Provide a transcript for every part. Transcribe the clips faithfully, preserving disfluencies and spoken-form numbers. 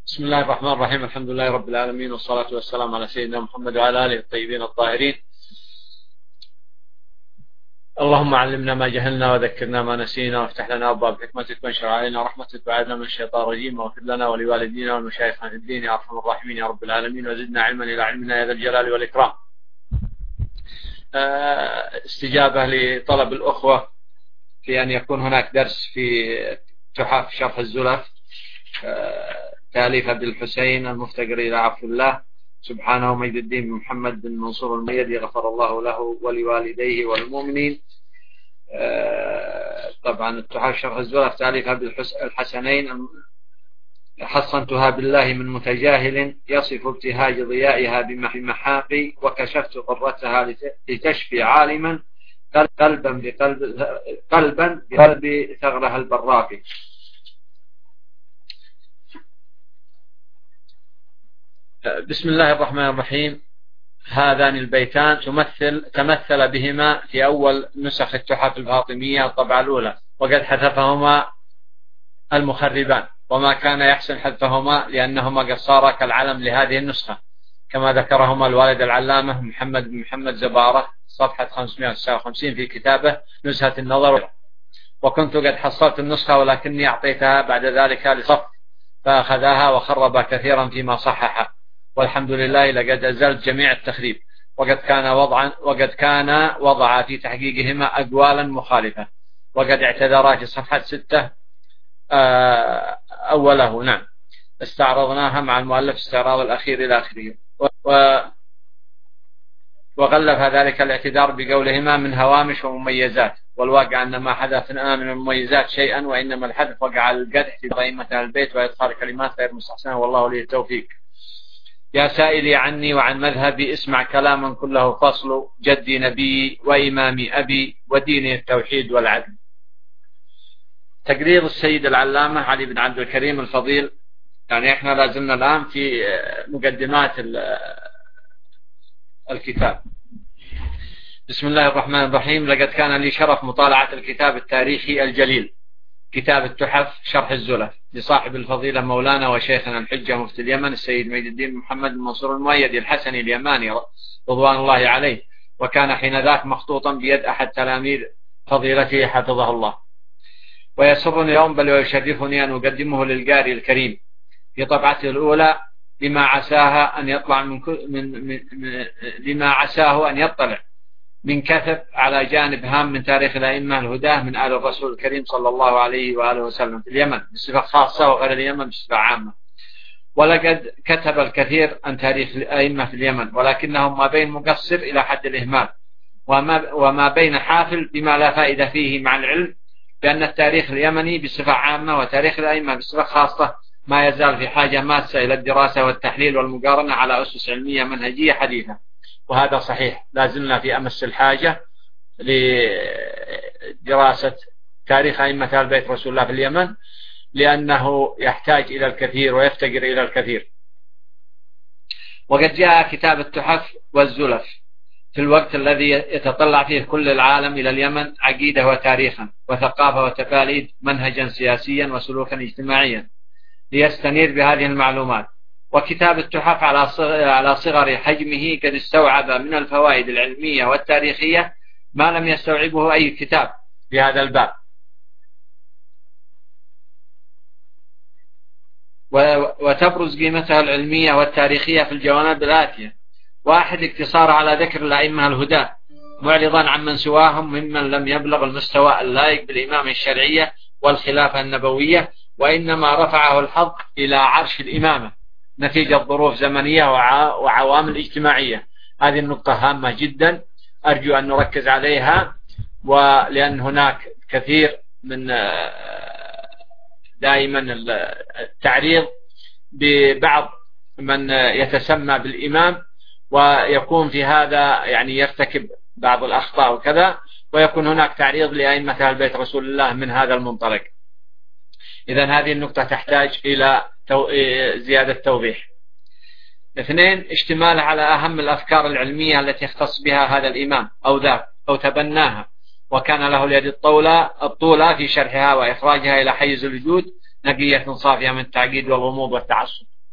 بسم الله الرحمن الرحيم. الحمد لله رب العالمين، والصلاة والسلام على سيدنا محمد وعلى آله الطيبين الطاهرين. اللهم علمنا ما جهلنا وذكرنا ما نسينا، وافتح لنا أبواب حكمتك وانشر علينا رحمتك وأعذنا من الشيطان الرجيم، واغفر لنا ولوالدينا والمشايخ في الدين يا أرحم الراحمين يا رب العالمين، وزدنا علما إلى علمنا يا ذا الجلال والإكرام. استجابة لطلب الأخوة في أن يكون هناك درس في تحف شرح الزلف تأليف عبد الحسين المفتقر إلى عفو الله سبحانه ومجد الدين محمد بن منصور الميدي غفر الله له ولوالديه والمؤمنين. طبعا التحف شرح الزلف تأليف عبد الحسنين حصنتها بالله من متجاهل يصف ابتهاج ضيائها بمحاقي، وكشفت قرتها لتشفي عالما قلبا بقلب قلبا بقلب ثغرها البراقي. بسم الله الرحمن الرحيم. هذان البيتان تمثل تمثل بهما في أول نسخ التحف الفاطمية الطبعة الأولى، وقد حذفهما المخربان، وما كان يحسن حذفهما لأنهما قد صارا كالعلم لهذه النسخة، كما ذكرهما الوالد العلامة محمد بن محمد زبارة صفحة خمسمائة وتسعة وخمسين في كتابه نزهة النظر. وكنت قد حصلت النسخة ولكني أعطيتها بعد ذلك لصف فأخذها وخرب كثيرا فيما صحح، والحمد لله لقد أزلت جميع التخريب، وقد كان وضعا وقد كان وضع في تحقيقهما أقوالا مخالفة، وقد اعتذرا في صفحة ستة أوله. نعم، استعرضناها مع المؤلف استعراض الأخير إلى آخره، وغلف ذلك الاعتذار بقولهما من هوامش ومميزات، والواقع أن ما حدثنا من المميزات شيئا، وإنما الحذف وقع على القدح في ضيمة البيت وإدخال كلمات غير مستحسنة، والله لي التوفيق. يا سائلي عني وعن مذهبي اسمع كلاما كله فصل، جدي نبي وإمامي أبي وديني التوحيد والعدل. تقرير السيد العلامة علي بن عبد الكريم الفضيل. يعني احنا لازلنا الآن في مقدمات الكتاب. بسم الله الرحمن الرحيم. لقد كان لي شرف مطالعة الكتاب التاريخي الجليل كتاب التحف شرح الزلف لصاحب الفضيلة مولانا وشيخنا الحجة مفتي اليمن السيد مجد الدين محمد بن منصور المؤيدي الحسني اليماني رضوان الله عليه، وكان حين ذاك مخطوطا بيد أحد تلاميذ فضيلته حفظه الله. ويسرني اليوم بل ويشرفني أن أقدمه للقارئ الكريم في طبعته الأولى لما عساها أن يطلع من, من, من, من لما عساه أن يطلع من كثب على جانب هام من تاريخ الأئمة الهداه من آل الرسول الكريم صلى الله عليه وآله وسلم في اليمن بصفة خاصة، وغير اليمن بصفة عامة. ولقد كتب الكثير عن تاريخ الأئمة في اليمن، ولكنهم ما بين مقصر إلى حد الإهمال، وما, وما بين حافل بما لا فائدة فيه مع العلم بأن التاريخ اليمني بصفة عامة وتاريخ الأئمة بصفة خاصة ما يزال في حاجة ماسة إلى الدراسة والتحليل والمقارنة على أسس علمية منهجية حديثة، وهذا صحيح. لازلنا في أمس الحاجة لدراسة تاريخ أئمة آل بيت رسول الله في اليمن، لأنه يحتاج إلى الكثير ويفتقر إلى الكثير. وقد جاء كتاب التحف والزلف في الوقت الذي يتطلع فيه كل العالم إلى اليمن عقيدة وتاريخا وثقافة وتقاليد، منهجا سياسيا وسلوكا اجتماعيا، ليستنير بهذه المعلومات. وكتاب التحف على صغر حجمه قد استوعب من الفوائد العلمية والتاريخية ما لم يستوعبه أي كتاب في هذا الباب. وتبرز قيمتها العلمية والتاريخية في الجوانب الآتية: واحد، اقتصار على ذكر الأئمة الهداة معرضا عن من سواهم ممن لم يبلغ المستوى اللائق بالإمامة الشرعية والخلافة النبوية، وإنما رفعه الحظ إلى عرش الإمامة نتيجة ظروف زمنية وعوامل اجتماعية. هذه النقطة هامة جدا، أرجو أن نركز عليها، ولأن هناك كثير من دائما التعريض ببعض من يتسمى بالإمام، ويكون في هذا يعني يرتكب بعض الأخطاء وكذا، ويكون هناك تعريض لأئمة آل بيت رسول الله من هذا المنطلق. إذن هذه النقطة تحتاج إلى زيادة توضيح. اثنين، اشتمال على أهم الأفكار العلمية التي يختص بها هذا الإمام أو ذاك أو تبناها، وكان له اليد الطولة الطولة في شرحها وإخراجها إلى حيز الوجود نقية صافية من التعقيد والغموض والتعصب.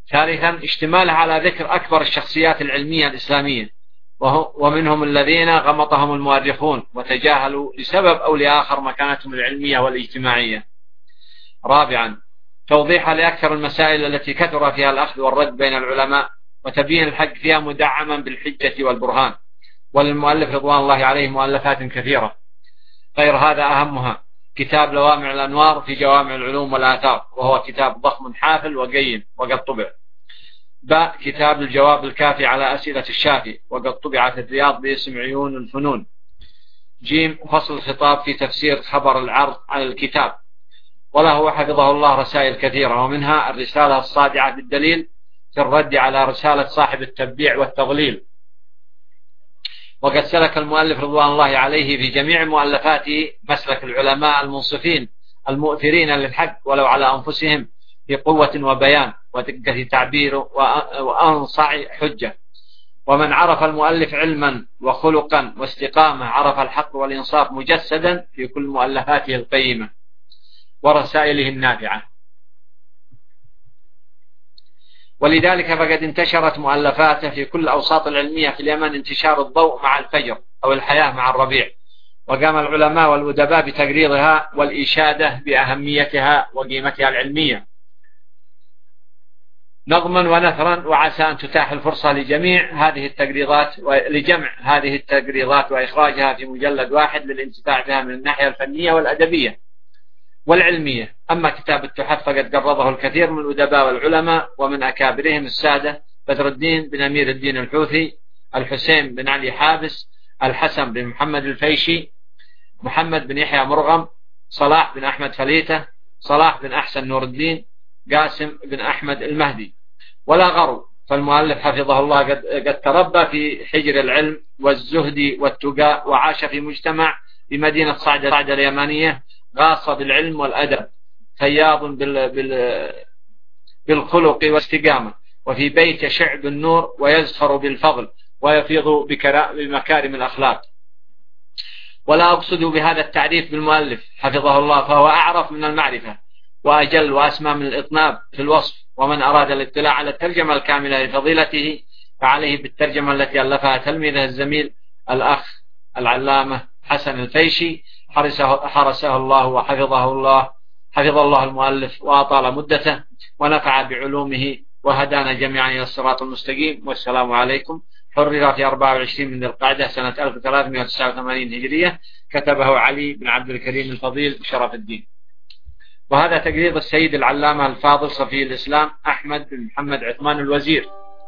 ثالثا اشتمالها على ذكر أكبر الشخصيات العلمية الإسلامية، ومنهم الذين غمطهم المؤرخون وتجاهلوا لسبب أو لآخر مكانتهم العلمية والاجتماعية. رابعا توضيحها لأكثر المسائل التي كثر فيها الأخذ والرد بين العلماء، وتبين الحق فيها مدعما بالحجة والبرهان. وللمؤلف رضوان الله عليه مؤلفات كثيرة، غير هذا أهمها كتاب لوامع الأنوار في جوامع العلوم والآثار، وهو كتاب ضخم حافل وقيم وقد طبع. باء كتاب الجواب الكافي على أسئلة الشافي، وقد طبع في الرياض باسم عيون الفنون. جيم فصل الخطاب في تفسير خبر العرض على الكتاب، وله حفظه الله رسائل كثيرة، ومنها الرسالة الصادعة بالدليل في الرد على رسالة صاحب التبديع والتضليل. وقد سلك المؤلف رضوان الله عليه في جميع مؤلفاته مسلك العلماء المنصفين المؤثرين للحق ولو على أنفسهم، في قوة وبيان ودقة تعبير وأنصع حجة. ومن عرف المؤلف علما وخلقا واستقامة عرف الحق والإنصاف مجسدا في كل مؤلفاته القيمة ورسائله النافعة. ولذلك فقد انتشرت مؤلفاته في كل الأوساط العلمية في اليمن انتشار الضوء مع الفجر أو الحياة مع الربيع، وقام العلماء والأدباء بتقريرها والإشادة بأهميتها وقيمتها العلمية نظما ونثرا. وعسى أن تتاح الفرصة لجميع هذه التقريرات ولجمع هذه التقريرات وإخراجها في مجلد واحد للانتفاع بها من الناحية الفنية والأدبية والعلمية. أما كتاب التحف فقد قرضه الكثير من الأدباء والعلماء، ومن أكابرهم السادة بدر الدين بن أمير الدين الحوثي، الحسين بن علي حابس، الحسن بن محمد الفيشي، محمد بن يحيى مرغم، صلاح بن أحمد فليتة، صلاح بن أحسن نور الدين، قاسم بن أحمد المهدي. ولا غرو، فالمؤلف حفظه الله قد, قد تربى في حجر العلم والزهد والتقاء، وعاش في مجتمع في مدينة صعدة صعدة اليمانية غاصة بالعلم والأدب، فياض بال بال بالخلق والاستقامة، وفي بيت يشع بالنور ويزخر بالفضل ويفيض بمكارم الأخلاق. ولا أقصد بهذا التعريف بالمؤلف حفظه الله، فهو أعرف من المعرفة وأجل وأسمى من الإطناب في الوصف. ومن أراد الاطلاع على الترجمة الكاملة لفضيلته فعليه بالترجمة التي ألفها تلميذه الزميل الأخ العلامة حسن الفيشي، حرسه, حرسه الله وحفظه الله، حفظ الله المؤلف وأطال مدته ونفع بعلومه وهدانا جميعا إلى الصراط المستقيم. والسلام عليكم. حرر في أربعة وعشرين من ذي القعدة سنة ألف وثلاثمائة وتسعة وثمانين هجرية، كتبه علي بن عبد الكريم الفضيل شرف الدين. وهذا تقرير السيد العلامة الفاضل صفي الإسلام أحمد بن محمد عثمان الوزير.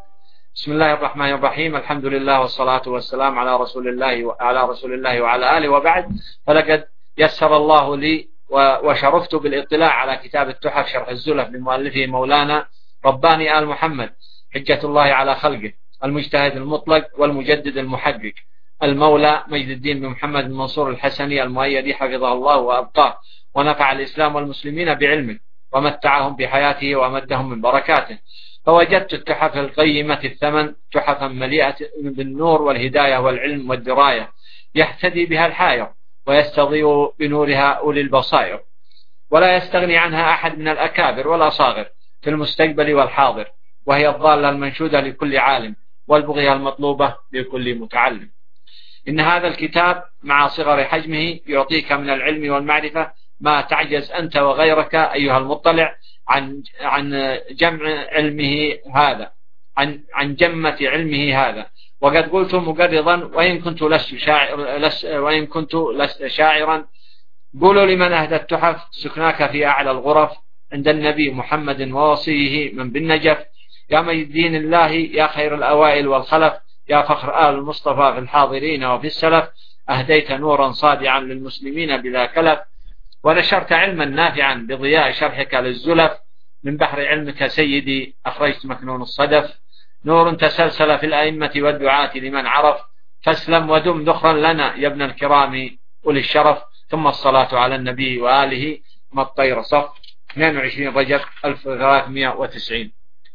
بسم الله الرحمن الرحيم، الحمد لله والصلاة والسلام على رسول الله وعلى رسول الله وعلى آله، وبعد. فلقد يسر الله لي وشرفت بالاطلاع على كتاب التحف شرح الزلف لمؤلفه مولانا رباني آل محمد حجة الله على خلقه، المجتهد المطلق والمجدد المحقق، المولى مجد الدين بن محمد بن منصور الحسني المؤيدي حفظه الله وأبقاه، ونفع الإسلام والمسلمين بعلمه ومتعهم بحياته وأمدهم من بركاته. فوجدت التحف القيمة الثمن تحفا مليئة بالنور والهداية والعلم والدراية، يهتدي بها الحائر ويستضيء بنورها أولي البصائر، ولا يستغني عنها أحد من الأكابر والأصاغر في المستقبل والحاضر، وهي الضالة المنشودة لكل عالم والبغية المطلوبة لكل متعلم. إن هذا الكتاب مع صغر حجمه يعطيك من العلم والمعرفة ما تعجز أنت وغيرك أيها المطلع عن عن جمع علمه هذا عن عن جمة علمه هذا. وقد قلت مقرضا وإن كنت لست شاعر لس وإن كنت لست شاعرا، قولوا لمن أهدى التحف سكناك في أعلى الغرف عند النبي محمد ووصيه من بالنجف، يا مجد دين الله يا خير الأوائل والخلف، يا فخر آل المصطفى في الحاضرين وفي السلف، أهديت نورا صادعا للمسلمين بلا كلف، ونشرت علما نافعا بضياء شرحك للزلف، من بحر علمك سيدي أخرجت مكنون الصدف، نور تسلسل في الأئمة والدعاة لمن عرف، فاسلم ودم ذخرا لنا يا ابن الكرام أولي الشرف. ثم الصلاة على النبي وآله ما الطير صف. اثنين وعشرين رجب ألف وثلاثمائة وتسعين.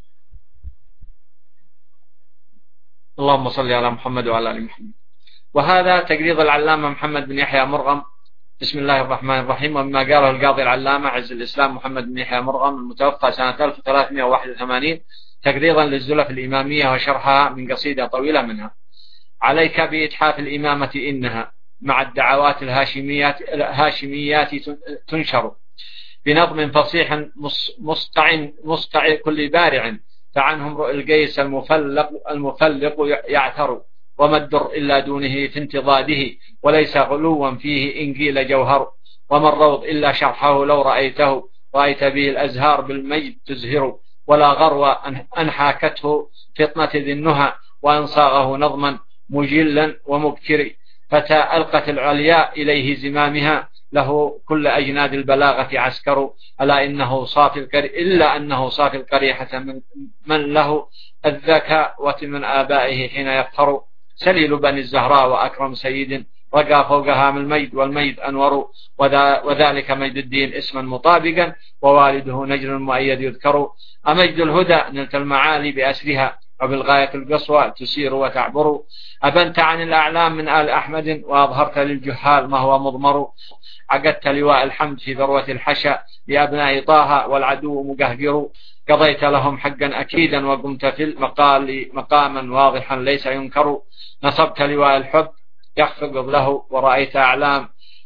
اللهم صل على محمد وعلى آل محمد. وهذا تقريض العلامة محمد بن يحيى مرغم بسم الله الرحمن الرحيم. ومما قاله القاضي العلامة عز الإسلام محمد بن يحيى مرغم المتوفى سنة ألف وثلاثمائة وواحد وثمانين تقريرا للزلف الإمامية وشرحها من قصيدة طويلة منها: عليك بإتحاف الإمامة إنها مع الدعوات الهاشميات, الهاشميات تنشر بنظم فصيح مستع مستع كل بارع، فعنهم رؤى القيس المفلق, المفلق يعثر، وما الدر إلا دونه في انتضاده، وليس غلوا فيه إن قيل جوهر، وما الروض إلا شرحه لو رأيته، رأيت به الأزهار بالمجد تزهر، ولا غرو أن حاكته فطنة ذي النهى، وأن صاغه نظما مجلا ومبكر، فتى ألقت العلياء إليه زمامها، له كل أجناد البلاغة عسكر، ألا إنه صافي القري إلا أنه صافي القريحة من, من له الذكاء ومن آبائه حين يفخر، سليل بني الزهراء وأكرم سيد، رقى فوق هام الميد والميد أنور، وذلك ميد الدين اسما مطابقا، ووالده نجر مؤيد يذكر، أمجد الهدى نلت المعالي بأسرها، وبالغاية القصوى تسير وتعبر، أبنت عن الأعلام من آل أحمد، وأظهرت للجهال ما هو مضمر، عقدت لواء الحمد في ذروة الحشا لأبناء طه والعدو مقهقر، قضيت لهم حقا أكيدا وقمت في المقال مقاما واضحا ليس ينكر، نصبت لواء الحب يخفض له، ورأيت أعلام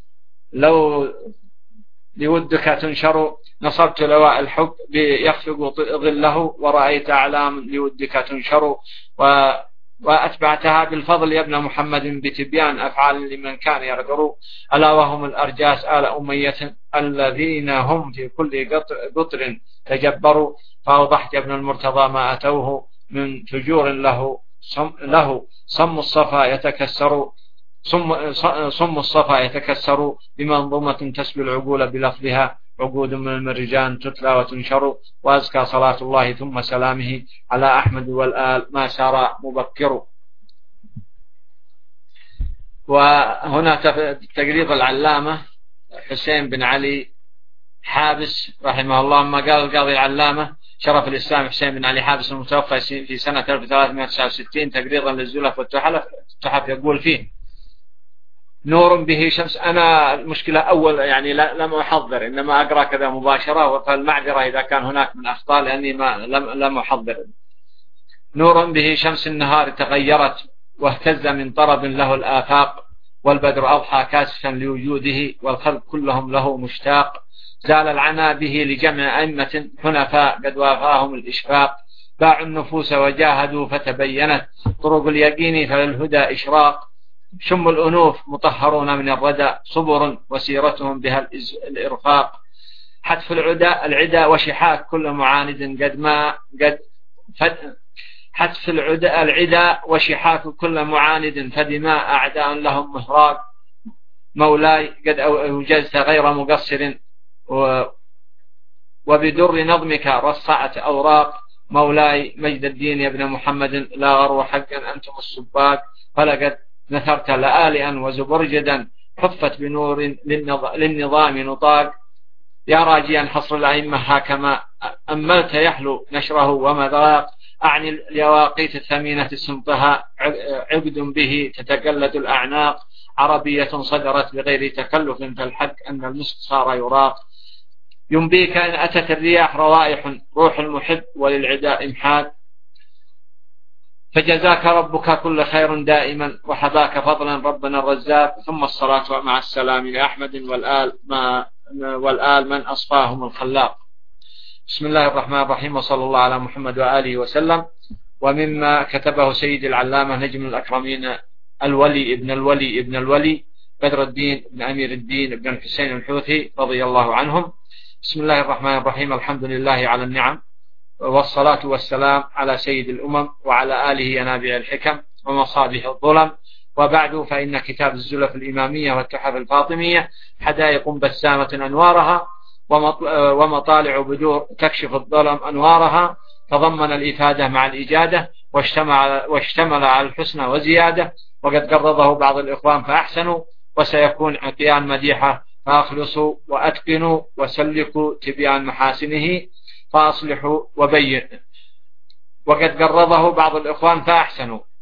لو لودك تنشر، نصبت لواء الحب يخفض ظله، ورأيت أعلام لودك تنشر، و وأتبعتها بالفضل يا ابن محمد بتبيان أفعال لمن كان يرجر، ألا وهم الأرجاس آل أمية الذين هم في كل قطر تجبروا، فأوضحت يا ابن المرتضى ما أتوه من فجور له صم, له صم الصفا يتكسر، صم, صم الصفا يتكسر، بمنظومة تسبي العقول بلفظها، عقود من المرجان تتلى وتنشر، وأزكى صلاة الله ثم سلامه على أحمد والآل ما سار مبكر. وهنا تقريض العلامة حسين بن علي حابس رحمه الله، ما قال القاضي العلامة شرف الإسلام حسين بن علي حابس المتوفى في سنة ألف وثلاثمائة وتسعة وستين تقريضا للزلف والتحف، يقول فيه: نور به شمس. أنا المشكلة أول يعني لم أحضر، إنما أقرأ كذا مباشرة، فالمعذرة إذا كان هناك من أخطاء لأني ما لم, لم أحضر. نور به شمس النهار تغيرت، واهتز من طرب له الآفاق، والبدر أضحى كاسفا لوجوده، والخلق كلهم له مشتاق، زال العنا به لجمع أئمة حنفاء قد وافاهم الإشفاق، باعوا النفوس وجاهدوا فتبينت طرق اليقين فللهدى إشراق، شم الأنوف مطهرون من الردى صبر، وسيرتهم بها الإرفاق، حتف العدا العدا وشحاك كل معاند قد ما قد فد حتف العدا العدا وشحاك كل معاند فدماء أعداء لهم مهراق، مولاي قد أوجزت غير مقصر، وبدر نظمك رصعت أوراق، مولاي مجد الدين يا ابن محمد لا غرو حقا أنتم السباق، فلقد نثرت لآلئا وزبرجدا حفت بنور للنظام نطاق، يا راجيا حصر الأئمة هكما أملت يحلو نشره ومذاق، أعني اليواقيت الثمينة سمطها عقد به تتقلد الأعناق، عربية صدرت بغير تكلف، فالحق أن المسك صار يراق، ينبيك أن أتت الرياح روائح روح المحب وللعداء إمحاق، فجزاك ربك كل خير دائما، وحباك فضلا ربنا الرزاق، ثم الصلاة مع السلام لأحمد والآل, ما والآل من أصفاهم الخلاق. بسم الله الرحمن الرحيم، وصلى الله على محمد وآله وسلم. ومما كتبه سيد العلامة نجم الأكرمين الولي ابن الولي ابن الولي بدر الدين ابن أمير الدين ابن الحسين الحوثي رضي الله عنهم. بسم الله الرحمن الرحيم، الحمد لله على النعم، والصلاة والسلام على سيد الأمم وعلى آله ينابع الحكم ومصابيح الظلم، وبعد، فإن كتاب الزلف الإمامية والتحف الفاطمية حدائق بسامة أنوارها ومطالع بدور تكشف الظلم أنوارها، تضمن الإفادة مع الإجادة، واشتمل, واشتمل على الحسنى وزيادة، وقد قرضه بعض الإخوان فأحسنوا، وسيكون عطيان مديحة فأخلصوا وأتقنوا وسلكوا تبيان محاسنه فأصلحوا وبين، وقد قرضه بعض الإخوان فأحسنوا،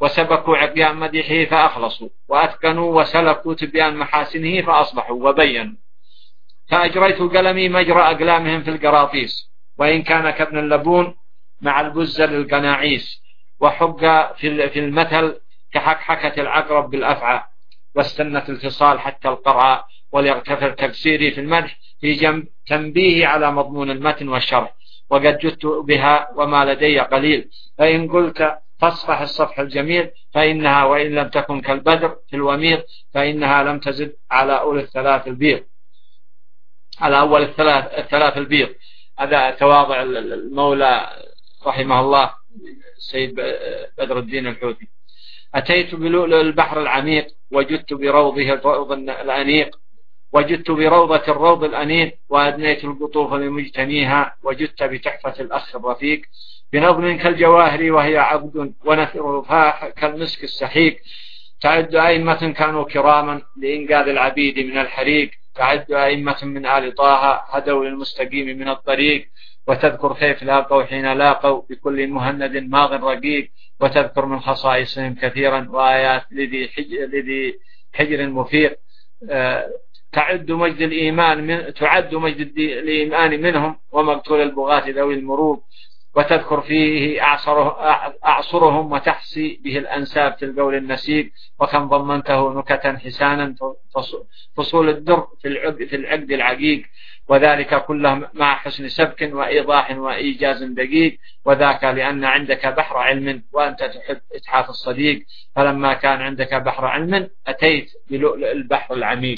وسبكوا عقيان مديحه فأخلصوا، وأتقنوا وسلكوا تبيان محاسنه فأصبحوا وبينوا. فأجريت قلمي مجرى أقلامهم في القراطيس، وإن كان كابن اللبون مع البزل القناعيس، وحق في المثل كحكحكة العقرب بالأفعى، واستنت الفصال حتى القرعى، وليغتفر تفسيري في المدح في جنب تنبيه على مضمون المتن والشرح، وقد جدت بها وما لدي قليل. فإن قلت فاصفح الصفح الجميل فإنها وإن لم تكن كالبدر في الوميض فإنها لم تزد على أول الثلاث البيض على أول الثلاث الثلاث البيض. هذا تواضع المولى رحمه الله السيد بدر الدين الحوثي. أتيت بلؤلؤ البحر العميق وجدت بروضه الروض الأنيق وجدت بروضة الروض الأنيق، وأدنيت القطوف لمجتنيها، وجدت بتحفة الأخ الرفيق بنظم كالجواهر وهي عقد، ونثر رفاح كالمسك السحيق. تعد أئمة كانوا كراما لإنقاذ العبيد من الحريق، تعد أئمة من آل طه هدوا للمستقيم من الطريق، وتذكر كيف لاقوا حين لاقوا بكل مهند ماض رقيق، وتذكر من خصائصهم كثيرا وآيات لذي حجر, لذي حجر مفيق. أه تعد مجد الإيمان من تعد مجد الإيمان منهم، ومقتول البغاة ذوي المروب، وتذكر فيه أعصره أعصرهم وتحصي به الأنساب في القول النسيق، وكم ضمنته نكتا حسانا فصول الدر في العقد, في العقد العقيق، وذلك كله مع حسن سبك وإيضاح وإيجاز دقيق، وذاك لأن عندك بحر علم وأنت تحب إتحاف الصديق، فلما كان عندك بحر علم أتيت بلؤلؤ البحر العميق.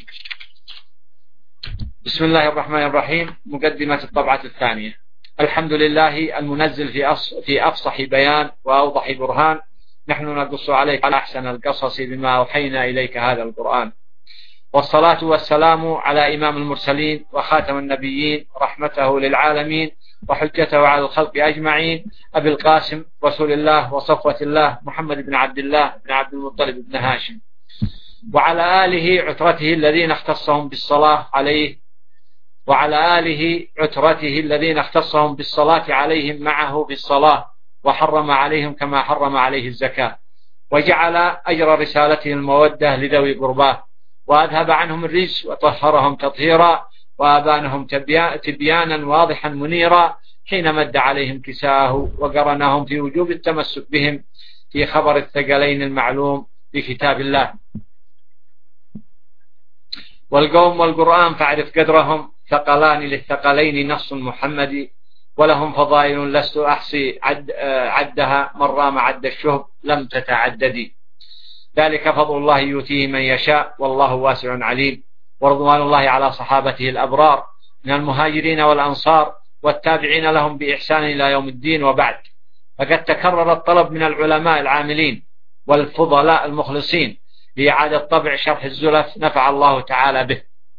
بسم الله الرحمن الرحيم. مقدمة الطبعة الثانية. الحمد لله المنزل في في أفصح بيان وأوضح برهان، نحن نقص عليك أحسن القصص بما أوحينا إليك هذا القرآن، والصلاة والسلام على إمام المرسلين وخاتم النبيين، رحمته للعالمين وحجته على الخلق أجمعين، أبي القاسم رسول الله وصفوة الله محمد بن عبد الله بن عبد المطلب بن هاشم، وعلى آله عترته الذين اختصهم بالصلاة عليه وعلى آله عترته الذين اختصهم بالصلاة عليهم معه في الصلاة، وحرم عليهم كما حرم عليه الزكاة، وجعل أجر رسالته المودة لذوي قرباه، وأذهب عنهم الرجس وطهرهم تطهيرا، وأبانهم تبيانا واضحا منيرا، حين مد عليهم كساه وقرنهم في وجوب التمسك بهم في خبر الثقلين المعلوم في كتاب الله. والقوم والقرآن فاعرف قدرهم، ثقلان للثقلين نص محمدي، ولهم فضائل لست أحصي عد عدها، من رام عد الشهب لم تتعددي، ذلك فضل الله يؤتيه من يشاء والله واسع عليم. ورضوان الله على صحابته الأبرار من المهاجرين والأنصار والتابعين لهم بإحسان إلى يوم الدين، وبعد. فقد تكرر الطلب من العلماء العاملين والفضلاء المخلصين لإعادة طبع شرح الزلف، نفع الله تعالى به،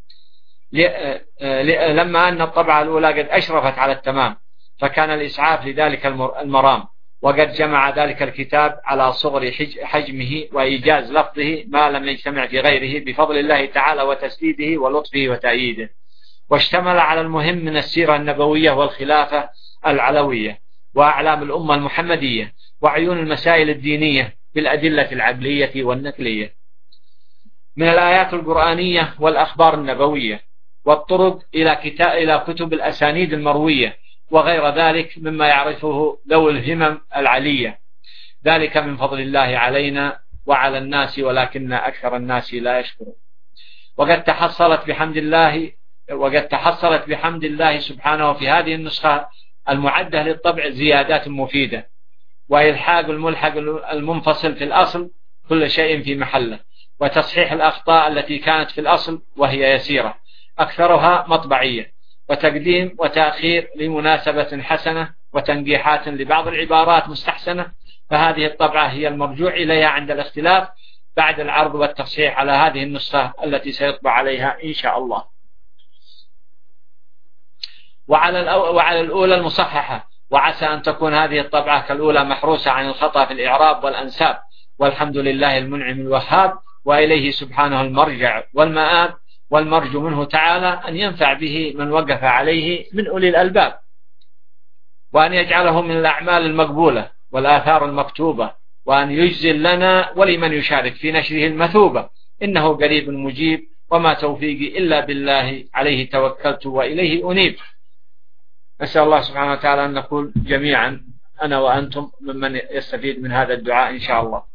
لما أن الطبعة الأولى قد أشرفت على التمام، فكان الإسعاف لذلك المرام، وقد جمع ذلك الكتاب على صغر حجمه وإيجاز لفظه ما لم يجتمع في غيره بفضل الله تعالى وتسديده ولطفه وتأييده، واشتمل على المهم من السيرة النبوية والخلافة العلوية وأعلام الأمة المحمدية وعيون المسائل الدينية بالأدلة العقلية والنقلية من الآيات القرآنية والأخبار النبوية والطرق إلى كتاب إلى كتب الأسانيد المروية وغير ذلك مما يعرفه ذوي الهمم العلية، ذلك من فضل الله علينا وعلى الناس ولكن أكثر الناس لا يشكرون. وقد تحصلت بحمد الله وقد تحصلت بحمد الله سبحانه في هذه النسخة المعدة للطبع زيادات مفيدة، وإلحاق الملحق المنفصل في الأصل كل شيء في محله، وتصحيح الأخطاء التي كانت في الأصل وهي يسيرة أكثرها مطبعية، وتقديم وتأخير لمناسبة حسنة، وتنقيحات لبعض العبارات مستحسنة. فهذه الطبعة هي المرجوع إليها عند الاختلاف بعد العرض والتصحيح على هذه النسخة التي سيطبع عليها إن شاء الله. وعلى وعلى الأولى المصححة، وعسى أن تكون هذه الطبعة كالأولى محروسة عن الخطأ في الإعراب والأنساب، والحمد لله المنعم الوهاب، وإليه سبحانه المرجع والمآب، والمرجو منه تعالى أن ينفع به من وقف عليه من أولي الألباب، وأن يجعله من الأعمال المقبولة والآثار المكتوبة وأن يجزل لنا ولمن يشارك في نشره المثوبة، إنه قريب مجيب، وما توفيقي إلا بالله، عليه توكلت وإليه أنيب. نسأل الله سبحانه وتعالى أن نقول جميعا أنا وأنتم ممن يستفيد من هذا الدعاء إن شاء الله.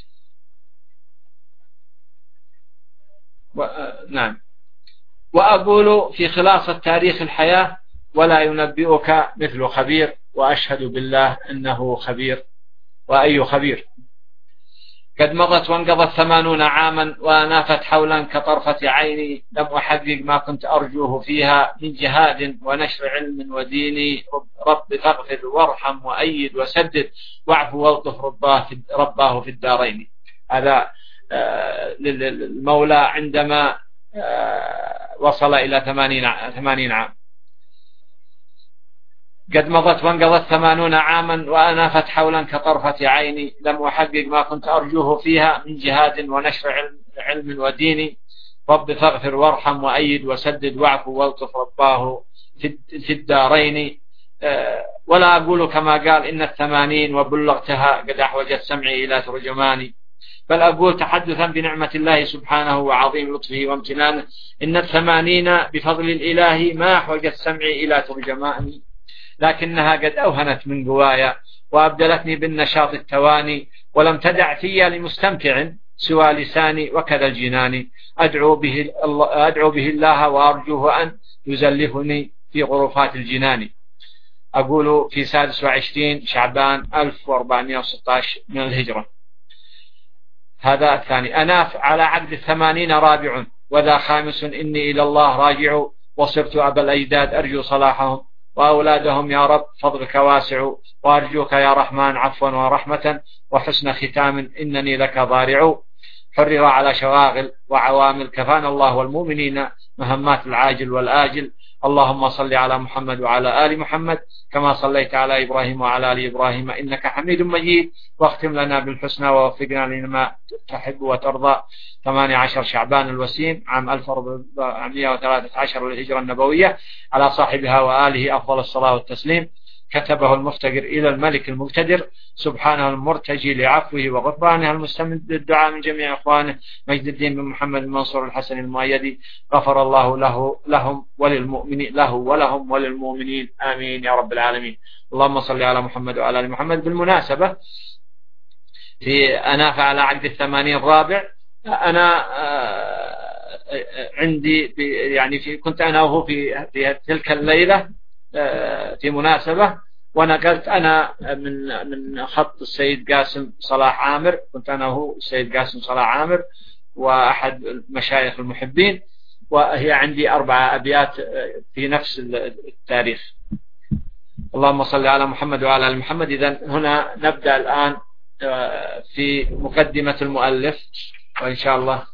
و... نعم. وأقول في خلاصة تاريخ الحياة: ولا ينبئك مثل خبير، وأشهد بالله أنه خبير، وأي خبير. قد مضت وانقضت ثمانون عاما وأنافت حولا كطرفة عيني، لم أحقق ما كنت أرجوه فيها من جهاد ونشر علم وديني. رب فاغفر وارحم وأيد وسدد، واعفو والطف رباه في, رباه في الدارين. هذا للمولى عندما وصل إلى ثمانين عام. قد مضت وانقضت ثمانون عاما وأنافت حولا كطرفة عيني، لم أحقق ما كنت أرجوه فيها من جهاد ونشر علم, علم وديني. رب فاغفر وارحم وأيد وسدد، واعفو والطف رباه في الدارين. ولا أقول كما قال إن الثمانين وبلغتها قد أحوجت سمعي إلى ترجماني، بل أقول تحدثا بنعمة الله سبحانه وعظيم لطفه وامتنانه: إن الثمانين بفضل الإله ما أحوجت سمعي إلى ترجماني، لكنها قد أوهنت من قوايا وأبدلتني بالنشاط التواني، ولم تدع في لمستمتع سوى لساني وكذا الجنان. أدعو به, أدعو به الله وأرجوه أن يزلفني في غرفات الجنان. أقول في سادس وعشرين شعبان ألف وأربعمائة وستة عشر من الهجرة. هذا الثاني. أناف على عقد الثمانين رابع، وذا خامس إني إلى الله راجع، وصرت أبا الأجداد أرجو صلاحهم، وأولادهم يا رب فضلك واسع، وأرجوك يا رحمن عفوا ورحمة وحسن ختام، إنني لك ضارع. حرر على شواغل وعوامل، كفانا الله والمؤمنين مهمات العاجل والآجل. اللهم صل على محمد وعلى آل محمد كما صليت على إبراهيم وعلى آل إبراهيم إنك حميد مجيد. واختم لنا بالحسنى ووفقنا لما تحب وترضى. ثمانية عشر شعبان الوسيم عام ألف وأربعمائة وثلاثة عشر للهجرة النبوية، على صاحبها وآله أفضل الصلاة والتسليم. كتبه المفتقر إلى الملك المقتدر، سبحانه المرتجي لعفوه وغفرانه، المستمد للدعاء من جميع إخوانه، مجد الدين بن محمد المنصور الحسن المؤيدي. غفر الله له لهم وللمؤمنين له ولهم وللمؤمنين، آمين يا رب العالمين. اللهم صل على محمد وعلى آل محمد. بالمناسبة في أناف على عقد الثمانين الرابع، أنا عندي يعني في كنت أنا وهو في في تلك الليلة في مناسبة، ونقلت أنا من من خط السيد قاسم صلاح عامر، كنت أنا وهو السيد قاسم صلاح عامر وأحد المشايخ المحبين، وهي عندي أربع أبيات في نفس التاريخ. اللهم صل على محمد وعلى آل محمد. إذن هنا نبدأ الآن في مقدمة المؤلف، وإن شاء الله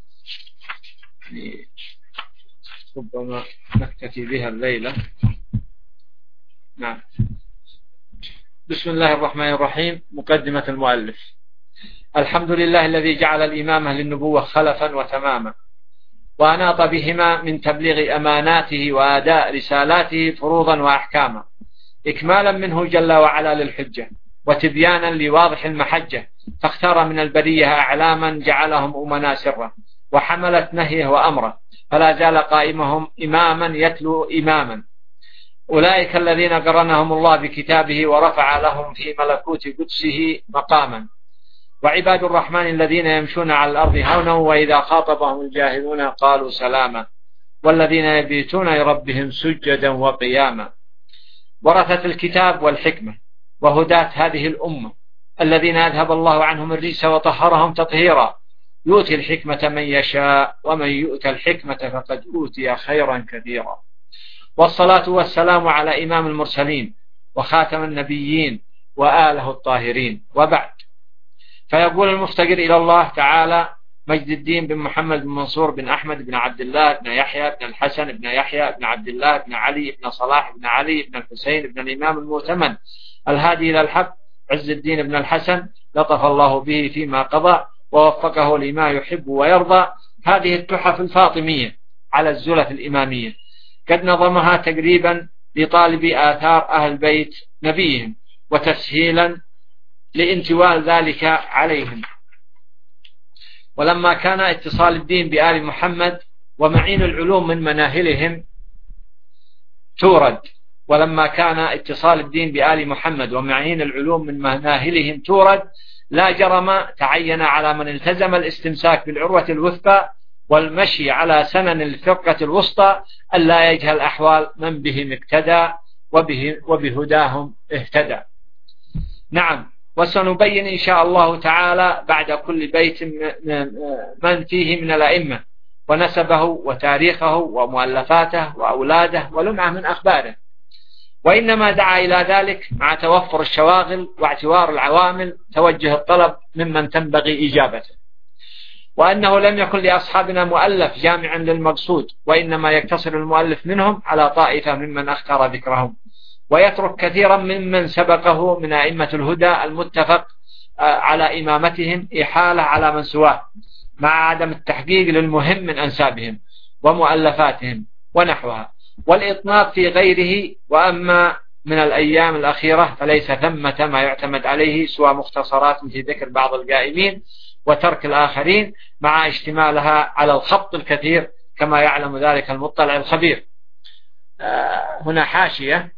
ربما نكتفي بها الليلة. نعم. بسم الله الرحمن الرحيم. مقدمة المؤلف. الحمد لله الذي جعل الإمامة للنبوة خلفا وتماما، وأناط بهما من تبليغ أماناته وأداء رسالاته فروضا وأحكاما، إكمالا منه جل وعلا للحجة، وتبيانا لواضح المحجة، فاختار من البرية أعلاما جعلهم أمنا سرا، وحملت نهيه وأمره، فلا زال قائمهم إماما يتلو إماما. أولئك الذين قرنهم الله بكتابه ورفع لهم في ملكوت قدسه مقاما. وعباد الرحمن الذين يمشون على الأرض هونا وإذا خاطبهم الجاهلون قالوا سلاما، والذين يبيتون لربهم سجدا وقياما. ورثت الكتاب والحكمة وهداة هذه الأمة، الذين أذهب الله عنهم الرجس وطهرهم تطهيرا. يؤتي الحكمة من يشاء، ومن يؤت الحكمة فقد أوتي خيرا كثيرا. والصلاة والسلام على إمام المرسلين وخاتم النبيين وآله الطاهرين، وبعد. فيقول المفتقر إلى الله تعالى: مجد الدين بن محمد بن منصور بن أحمد بن عبد الله بن يحيى بن الحسن بن يحيى بن عبد الله بن علي بن صلاح بن علي بن الحسين بن الإمام المؤتمن الهادي إلى الحق، عز الدين بن الحسن، لطف الله به فيما قضى ووفقه لما يحب ويرضى. هذه التحف الفاطمية على الزلف الإمامية قد نظمها تقريبا لطالب آثار أهل بيت نبيهم، وتسهيلا لانتواء ذلك عليهم. ولما كان اتصال الدين بآل محمد ومعين العلوم من مناهلهم تورد ولما كان اتصال الدين بآل محمد ومعين العلوم من مناهلهم تورد لا جرم تعين على من التزم الاستمساك بالعروة الوثقى والمشي على سنن الفرقة الوسطى ألا يجهل أحوال من بهم اقتدى وبه وبهداهم اهتدى. نعم، وسنبين إن شاء الله تعالى بعد كل بيت من فيه من الأئمة ونسبه وتاريخه ومؤلفاته وأولاده ولمعة من أخباره. وإنما دعا إلى ذلك مع توفر الشواغل واعتوار العوامل توجه الطلب ممن تنبغي إجابته، وأنه لم يكن لأصحابنا مؤلف جامعا للمقصود، وإنما يقتصر المؤلف منهم على طائفة ممن اختار ذكرهم ويترك كثيرا ممن سبقه من أئمة الهدى المتفق على إمامتهم إحالة على من سواه مع عدم التحقيق للمهم من أنسابهم ومؤلفاتهم ونحوها والإطناب في غيره. وأما من الأيام الأخيرة فليس ثمة ما يعتمد عليه سوى مختصرات في ذكر بعض القائمين وترك الآخرين مع اشتمالها على الخط الكثير كما يعلم ذلك المطلع الخبير. آه هنا حاشية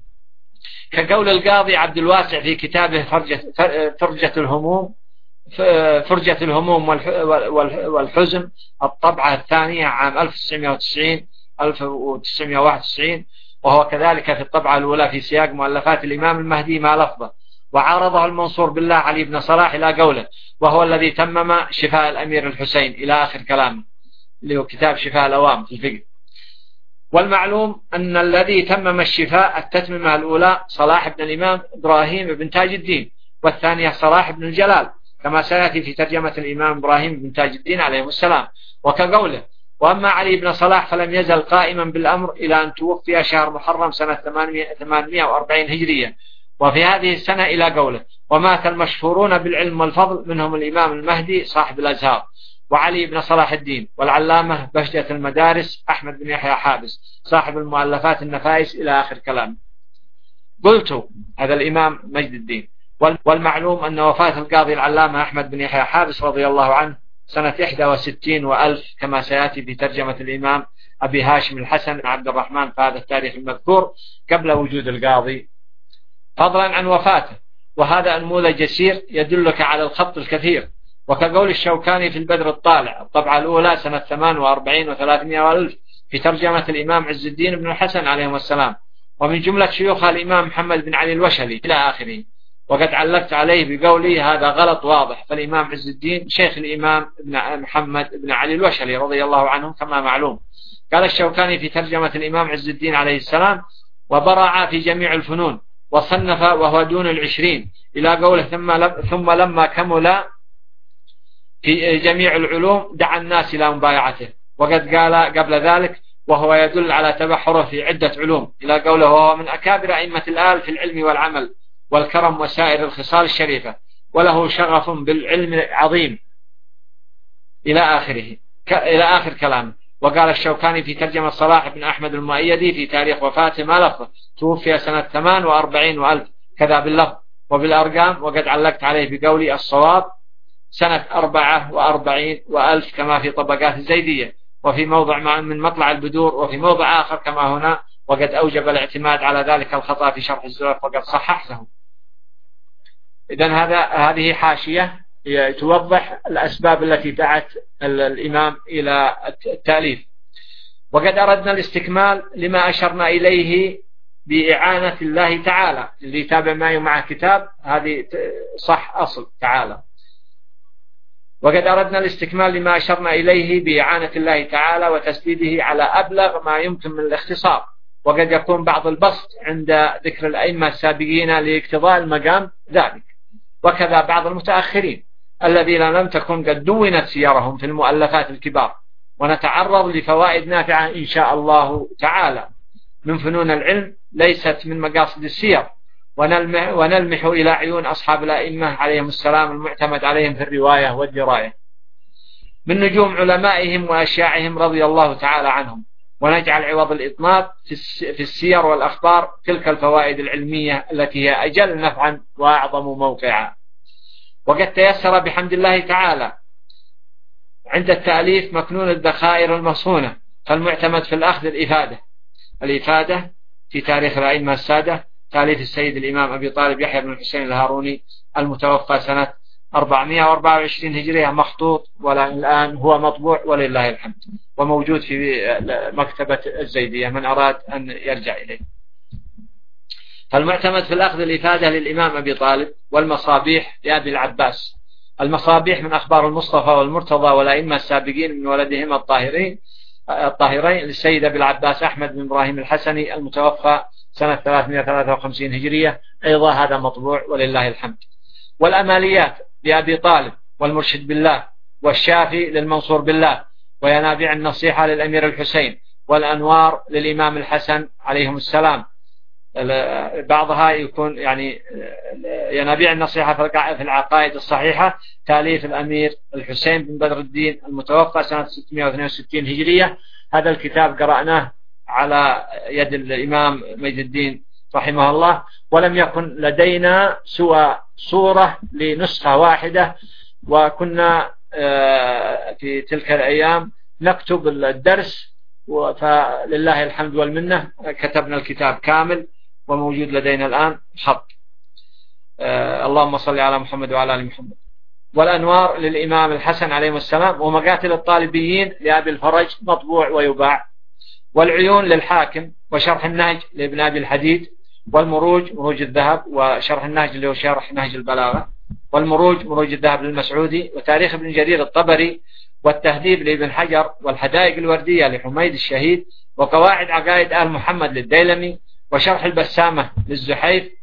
كقول القاضي عبد الواسع في كتابه فرجة, فرجة الهموم فرجة الهموم والحزن الطبعة الثانية عام ألف وتسعمائة وتسعين ألف وتسعمائة وواحد وتسعين، وهو كذلك في الطبعة الأولى في سياق مؤلفات الإمام المهدي ما لفظه، وعارضه المنصور بالله علي بن صلاح إلى قوله وهو الذي تمم شفاء الأمير الحسين إلى آخر كلامه اللي هو كتاب شفاء الأوام في الفقه. والمعلوم أن الذي تمم الشفاء التتممة الأولى صلاح بن الإمام إبراهيم بن تاج الدين، والثانية صلاح بن الجلال كما سيأتي في ترجمة الإمام إبراهيم بن تاج الدين عليه السلام. وكقوله وأما علي بن صلاح فلم يزل قائما بالأمر إلى أن توفي شهر محرم سنة ثمانمائة وأربعين هجرية، وفي هذه السنة إلى قوله ومات المشهورون بالعلم والفضل منهم الإمام المهدي صاحب الأزهار وعلي بن صلاح الدين والعلامة بهجة المدارس أحمد بن يحيى حابس صاحب المؤلفات النفائس إلى آخر كلام. قلت هذا الإمام مجد الدين. والمعلوم أن وفاة القاضي العلامة أحمد بن يحيى حابس رضي الله عنه سنة إحدى وستين وألف كما سيأتي في ترجمة الإمام أبي هاشم الحسن بن عبد الرحمن في هذا التاريخ المذكور قبل وجود القاضي، فضلا عن وفاته. وهذا نموذج يسير يدلك على الخط الكثير. وكقول الشوكاني في البدر الطالع الطبعة الأولى سنة ثمان وأربعين وثلاثمائة وألف في ترجمة الإمام عز الدين بن الحسن عليه السلام، ومن جملة شيوخ الإمام محمد بن علي الوشلي إلى آخره. وقد علقت عليه بقولي هذا غلط واضح، فالإمام عز الدين شيخ الإمام ابن محمد بن علي الوشلي رضي الله عنه كما معلوم. قال الشوكاني في ترجمة الإمام عز الدين عليه السلام وبرع في جميع الفنون وصنف وهو دون العشرين إلى قوله ثم, ثم لما كمل في جميع العلوم دعا الناس إلى مبايعته. وقد قال قبل ذلك وهو يدل على تبحره في عدة علوم إلى قوله وهو من أكابر أئمة الآل في العلم والعمل والكرم وسائر الخصال الشريفة وله شغف بالعلم عظيم إلى آخره إلى آخر كلامه. وقال الشوكاني في ترجمة صلاح بن أحمد المؤيدي في تاريخ وفاته ما لفظه توفي سنة ثمان وأربعين وألف كذا باللفظ وبالأرقام. وقد علقت عليه بقولي الصواب سنة أربعة وأربعين وألف كما في طبقات الزيدية وفي موضع من مطلع البدور وفي موضع آخر كما هنا. وقد أوجب الاعتماد على ذلك الخطأ في شرح الزلف وقد صححته. إذن هذا هذه حاشية توضح الأسباب التي دعت الإمام إلى التأليف. وقد أردنا الاستكمال لما أشرنا إليه بإعانة الله تعالى. اللي يتابع معي مع كتاب هذه صح أصل تعالى. وقد أردنا الاستكمال لما أشرنا إليه بإعانة الله تعالى وتسديده على أبلغ ما يمكن من الاختصار. وقد يكون بعض البسط عند ذكر الأئمة السابقين لاقتضاء المقام ذلك، وكذا بعض المتأخرين الذين لم تكن قد دونت سيرهم في المؤلفات الكبار. ونتعرض لفوائد نافعة إن شاء الله تعالى من فنون العلم ليست من مقاصد السير، ونلمح, ونلمح إلى عيون أصحاب الأئمة عليهم السلام المعتمد عليهم في الرواية والدراية من نجوم علمائهم وأشياعهم رضي الله تعالى عنهم. ونجعل عوض الإطناب في السير والأخبار تلك الفوائد العلمية التي هي أجل نفعا وأعظم موقعا. وقد تيسر بحمد الله تعالى عند التأليف مكنون الذخائر المصونة، فالمعتمد في الأخذ الإفادة الإفادة في تاريخ الأئمة السادة، تأليف السيد الإمام أبي طالب يحيى بن الحسين الهاروني المتوفى سنة أربعمائة وأربعة وعشرين هجرية، مخطوط والآن هو مطبوع ولله الحمد، وموجود في مكتبة الزيدية من أراد أن يرجع إليه. فالمعتمد في الأخذ الإفادة للإمام أبي طالب، والمصابيح لأبي العباس. المصابيح من أخبار المصطفى والمرتضى والأئمة السابقين من ولدهم الطاهرين الطاهرين للسيد أبي العباس أحمد بن إبراهيم الحسني المتوفى سنة ثلاثمائة وثلاثة وخمسين هجرية، أيضا هذا مطبوع ولله الحمد. والأماليات لأبي طالب، والمرشد بالله، والشافي للمنصور بالله، وينابيع النصيحة للأمير الحسين، والأنوار للإمام الحسن عليهم السلام. بعضها يكون يعني ينابيع النصيحة في العقائد الصحيحة، تأليف الأمير الحسين بن بدر الدين المتوفى سنة ستمائة واثنين وستين هجرية. هذا الكتاب قرأناه على يد الإمام مجد الدين رحمه الله، ولم يكن لدينا سوى صورة لنسخة واحدة، وكنا في تلك الأيام نكتب الدرس، فلله الحمد والمنة كتبنا الكتاب كامل وموجود لدينا الآن خط. اللهم صل على محمد وعلى آل محمد. والأنوار للإمام الحسن عليه السلام، ومقاتل الطالبيين لأبي الفرج مطبوع ويباع. والعيون للحاكم، وشرح النهج لابن أبي الحديد، والمروج مروج الذهب، وشرح النهج اللي هو شرح نهج البلاغة، والمروج مروج الذهب للمسعودي، وتاريخ ابن جرير الطبري، والتهذيب لابن حجر، والحدائق الوردية لحميد الشهيد، وقواعد عقائد آل محمد للديلمي، وشرح البسامة للزحيف،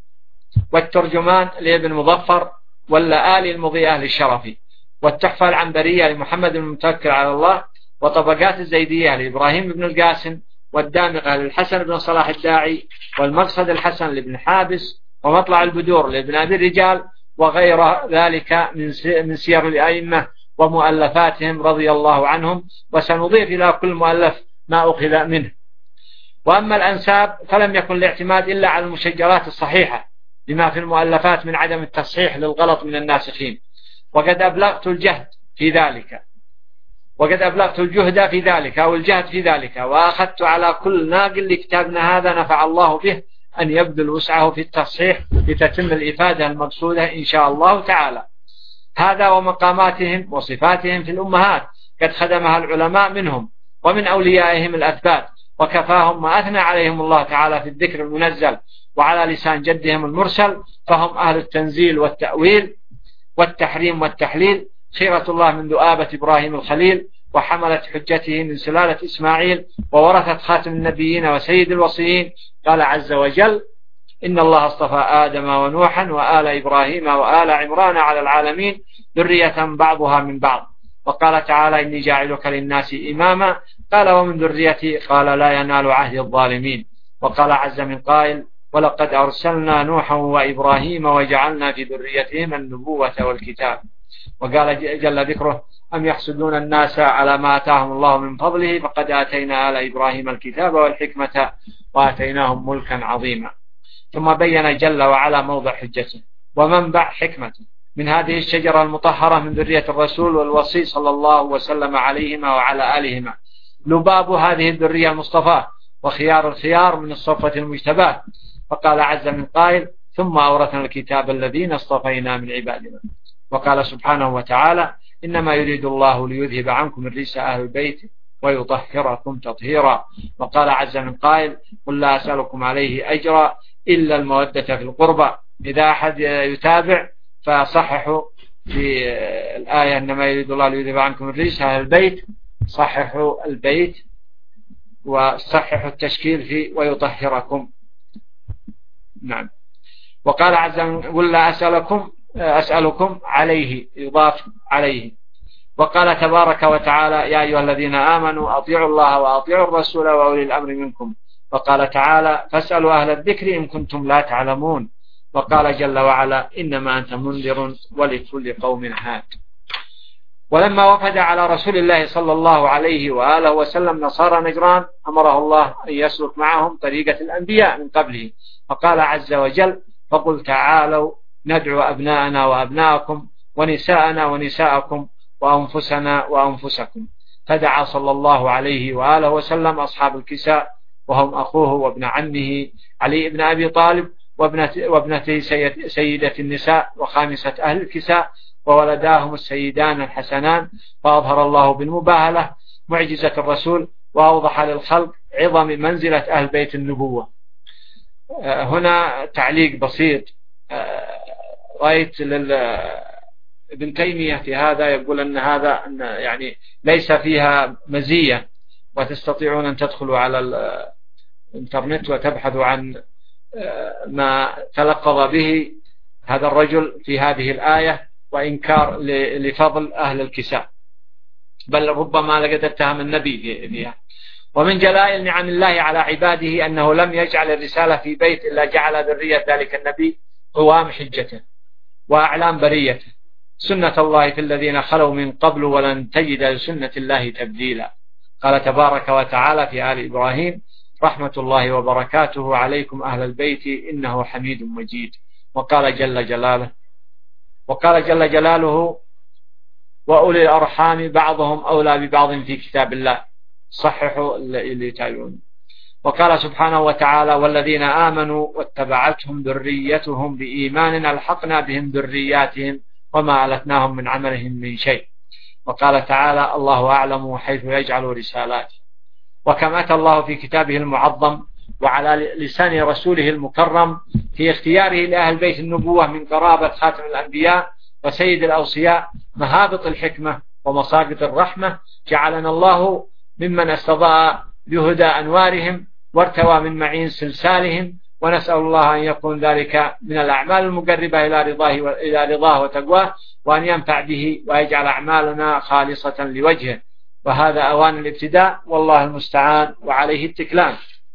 والترجمان لابن مظفر، واللآلي المضيئة للشرفي، والتحفة العنبرية لمحمد المتوكل على الله، وطبقات الزيدية لإبراهيم بن القاسم، والدامغة للحسن بن صلاح الداعي، والمقصد الحسن لابن حابس، ومطلع البدور لابن أبي الرجال، وغير ذلك من سير الأئمة ومؤلفاتهم رضي الله عنهم. وسنضيف إلى كل مؤلف ما أخذ منه. وأما الأنساب فلم يكن الاعتماد إلا على المشجرات الصحيحة لما في المؤلفات من عدم التصحيح للغلط من الناسخين، وقد أبلغت الجهد في ذلك وقد أبلغت الجهد في ذلك أو الجهد في ذلك وأخذت على كل ناقل لكتابنا هذا نفع الله به أن يبذل وسعه في التصحيح لتتم الإفادة المقصودة إن شاء الله تعالى. هذا ومقاماتهم وصفاتهم في الأمهات قد خدمها العلماء منهم ومن أوليائهم الأثبات، وكفاهم ما أثنى عليهم الله تعالى في الذكر المنزل وعلى لسان جدهم المرسل، فهم أهل التنزيل والتأويل والتحريم والتحليل، خيرة الله من ذؤابة إبراهيم الخليل، وحملت حجته من سلالة إسماعيل، وورثت خاتم النبيين وسيد الوصيين. قال عز وجل: إن الله اصطفى آدم ونوحا وآل إبراهيم وآل عمران على العالمين ذرية بعضها من بعض. وقال تعالى: إني جاعلك للناس إماما. قال: ومن ذريتي؟ قال: لا ينال عهد الظالمين. وقال عز من قائل: ولقد أرسلنا نوحا وإبراهيم وجعلنا في ذريتهما النبوة والكتاب. وقال جل ذكره: أم يحسدون الناس على ما آتاهم الله من فضله فقد آتينا آل إبراهيم الكتاب والحكمة وآتيناهم ملكا عظيما. ثم بين جل وعلا موضع حجته ومنبع حكمته من هذه الشجرة المطهرة من ذرية الرسول والوصي صلى الله وسلم عليهما وعلى آلهما، لباب هذه الذرية المصطفى وخيار الخيار من الصفة المجتباه. فقال عز من قائل: ثم أورثنا الكتاب الذين اصطفينا من عبادنا. وقال سبحانه وتعالى: إنما يريد الله ليذهب عنكم الرجس أهل البيت ويطهركم تطهيرا. وقال عز من قائل: قل لا أسألكم عليه أجرا إلا المودة في القربى. إذا أحد يتابع فصححوا في الآية: إنما يريد الله ليذهب عنكم الرجس أهل البيت، صححوا البيت وصححوا التشكيل في ويطهركم. نعم. وقال عز من قل لا أسألكم أسألكم عليه، يضاف عليه. وقال تبارك وتعالى: يا أيها الذين آمنوا أطيعوا الله وأطيعوا الرسول وأولي الأمر منكم. وقال تعالى: فاسألوا أهل الذكر إن كنتم لا تعلمون. وقال جل وعلا: إنما أنت منذر ولكل قوم هاد. ولما وفد على رسول الله صلى الله عليه وآله وسلم نصارى نجران أمره الله أن يسلك معهم طريقة الأنبياء من قبله، فقال عز وجل: فقل تعالوا ندعو أبناءنا وأبناءكم ونساءنا ونساءكم وأنفسنا وأنفسكم. فدعا صلى الله عليه وآله وسلم أصحاب الكساء وهم أخوه وابن عمه علي بن أبي طالب وابنته سيدة النساء وخامسة أهل الكساء وولداهم السيدان الحسنان. فأظهر الله بالمباهلة معجزة الرسول وأوضح للخلق عظم منزلة أهل بيت النبوة. هنا تعليق بسيط رأيت ابن تيمية في هذا يقول أن هذا أن يعني ليس فيها مزية، وتستطيعون أن تدخلوا على الإنترنت وتبحثوا عن ما تلقظ به هذا الرجل في هذه الآية وإنكار لفضل أهل الكساء، بل ربما لقد اتهم النبي فيها. ومن جلائل نعم الله على عباده أنه لم يجعل الرسالة في بيت إلا جعل ذرية ذلك النبي قوام حجته وأعلام بريته، سنة الله في الذين خلوا من قبل ولن تجد لسنة الله تبديلا. قال تبارك وتعالى في آل إبراهيم: رحمة الله وبركاته عليكم أهل البيت إنه حميد مجيد. وقال جل جلاله وقال جل جلاله: وأولي الأرحام بعضهم أولى ببعض في كتاب الله. صححوا اللي تعلمون. وقال سبحانه وتعالى: والذين آمنوا واتبعتهم ذريتهم بإيمان ألحقنا بهم ذرياتهم وما ألتناهم من عملهم من شيء. وقال تعالى: الله أعلم حيث يجعل رسالاته. وكما أتى الله في كتابه المعظم وعلى لسان رسوله المكرم في اختياره لأهل بيت النبوة من قرابة خاتم الأنبياء وسيد الأوصياء مهابط الحكمة ومصاقط الرحمة، جعلنا الله ممن استضاء بهدى أنوارهم وارتوى من معين سلسالهم، ونسأل الله أن يكون ذلك من الأعمال المقربة إلى رضاه إلى رضاه وتقواه، وأن ينفع به ويجعل أعمالنا خالصة لوجهه. وهذا أوان الابتداء، والله المستعان وعليه التكلان.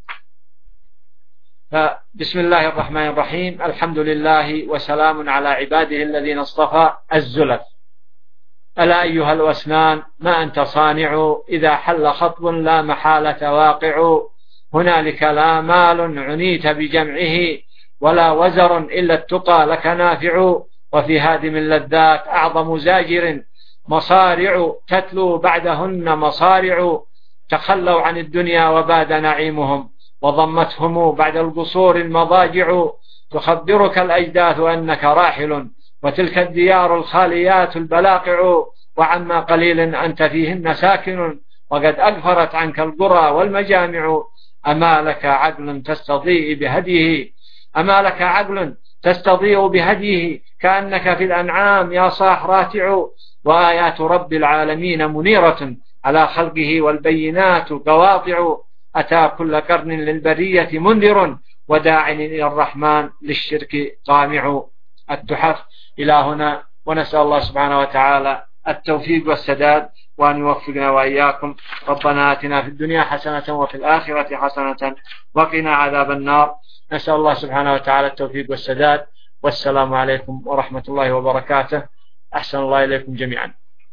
فبسم الله الرحمن الرحيم. الحمد لله وسلام على عباده الذين اصطفى الزلف. ألا أيها الوسنان ما أنت صانع، إذا حل خطب لا محالة واقع. هنالك لا مال عنيت بجمعه، ولا وزر إلا التقى لك نافع. وفي هادم اللذات أعظم زاجر مصارع، تتلو بعدهن مصارع. تخلوا عن الدنيا وباد نعيمهم، وضمتهم بعد القصور المضاجع. تخبرك الأجداث أنك راحل، وتلك الديار الخاليات البلاقع. وعما قليل أنت فيهن ساكن، وقد أغفرت عنك القرى والمجامع. أما لك عقل تستضيء بهديه أما لك عقل تستضيء بهديه كأنك في الأنعام يا صاح راتع. وآيات رب العالمين منيرة على خلقه، والبينات قواطع. أتى كل قرن للبرية منذر، وداع إلى الرحمن للشرك طامع. التحف إلى هنا، ونسأل الله سبحانه وتعالى التوفيق والسداد، وأن يوفقنا وإياكم. ربنا آتنا في الدنيا حسنة وفي الآخرة حسنة وقنا عذاب النار. نسأل الله سبحانه وتعالى التوفيق والسداد. والسلام عليكم ورحمة الله وبركاته. أحسن الله إليكم جميعا.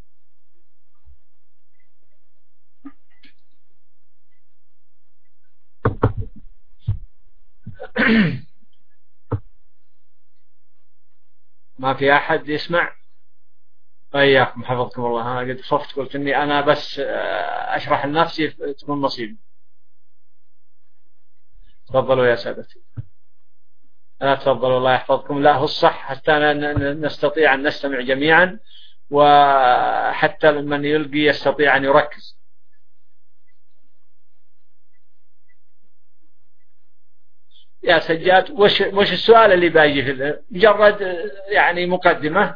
ما في أحد يسمع؟ وإياكم حفظكم الله. أنا قد خفت، قلت إني أنا بس أشرح لنفسي تكون مصيبة. تفضلوا يا سادتي. لا تفضلوا، الله يحفظكم. لا هو الصح حتى نستطيع أن نستمع جميعا، وحتى من يلقي يستطيع أن يركز. يا سجاد، وش وش السؤال اللي باجي في مجرد يعني مقدمة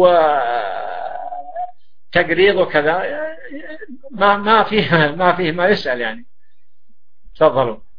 وتقريض وكذا، ما ما فيه ما فيه ما يسأل يعني. تفضلوا.